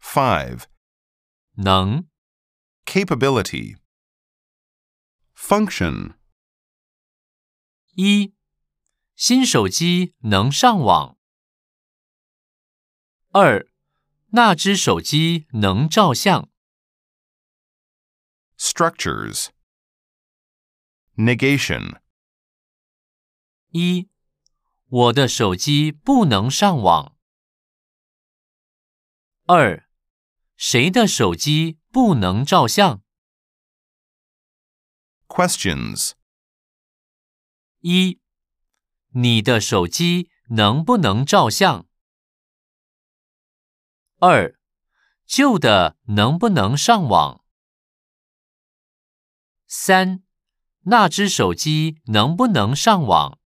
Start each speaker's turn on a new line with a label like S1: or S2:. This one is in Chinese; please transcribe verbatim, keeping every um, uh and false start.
S1: five.
S2: 能
S1: Capability. Function.
S2: 一新手机能上网。二那只手机能照相。
S1: Structures. Negation.
S2: 一我的手机不能上网。二谁的手机不能照相？
S1: Questions.
S2: 一你的手机能不能照相？二旧的能不能上网？三那只手机能不能上网？